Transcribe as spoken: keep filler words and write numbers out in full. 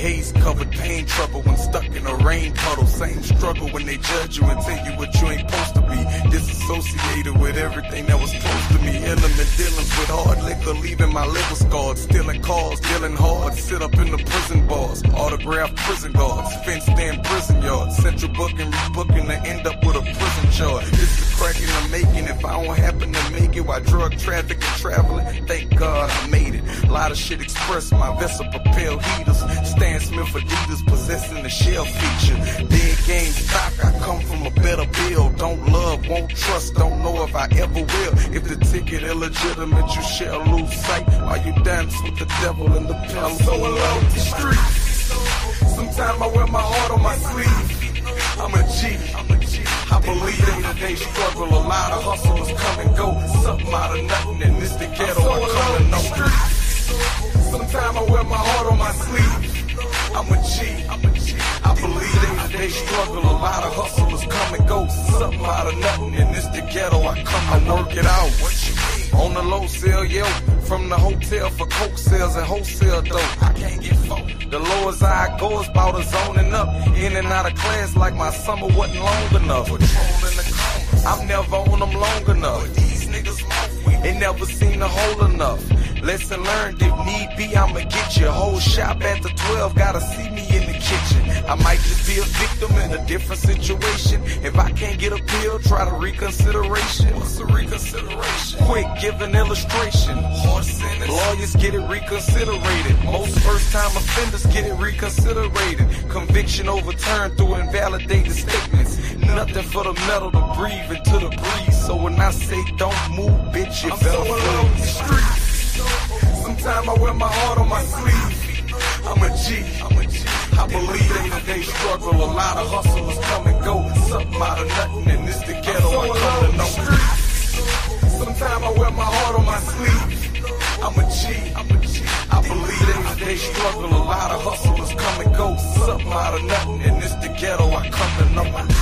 haze covered pain trouble when stuck in a rain puddle. Same struggle when they judge you and tell you what you ain't supposed to be. Disassociated with everything that was close to me. Intimate dealings with hard liquor, leaving my liver scarred. Stealing cars, dealing hard, sit up in the prison bars. Autographed prison guards, fenced in prison yards. Central booking, rebooking to end up with a prison charge. This is crack in the making. If I don't happen to make it while drug trafficking, traveling, thank God I made it. A lot of shit expressed, my vessel propel heaters. Stan Smith Adidas possessing the shell feature. Dead game stock, I come from a better bill. Don't love, won't trust, don't know if I ever will. If the ticket illegitimate, you shall lose sight while you dance with the devil in the pen. I'm so in love with the streets. Sometimes I wear my heart on my sleeve. I'm a G. I'm a G. I believe day to day struggle. A lot of hustlers come and go. Something out of nothing, and this the ghetto. So I come to know. Sometimes I wear my heart on my sleeve. I'm a G. I'm a G. I believe day to day struggle. A lot of hustlers come and go. Something out of nothing, and this the ghetto. I come to work it out. What you mean? On the low sale, yo. From the hotel for coke sales and wholesale dope. I can't get folk. The lowest I go is about a zoning up. In and out of class like my summer wasn't long enough. Patrolling the corners. I'm never on them long enough. These niggas, they never seen a hole enough. Lesson learned, if need be, I'ma get you. Whole shop at the twelve, gotta see me in the kitchen. I might just be a victim in a different situation. If I can't get a pill, try to reconsideration. What's a reconsideration? Quick, give an illustration. Hard sentence. Lawyers get it reconsiderated. Most first time offenders get it reconsiderated. Conviction overturned through invalidated statements. Nothing for the metal to breathe into the breeze. So when I say don't move, bitch, you better move. The streets. Sometimes I wear my heart on my sleeve. I'm a G. I'm a G. I believe day to day struggle. A lot of hustlers come and go. Something out of nothing, and this the ghetto. I come to know. Sometimes I wear my heart on my sleeve. I'm a G. I'm a G. I believe day to day struggle. A lot of hustlers come and go. Something out of nothing, and this the ghetto. I come to know.